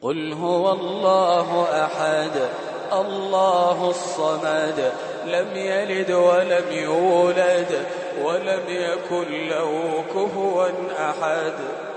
قل هو الله أحد الله الصمد لم يلد ولم يولد ولم يكن له كفوا أحد.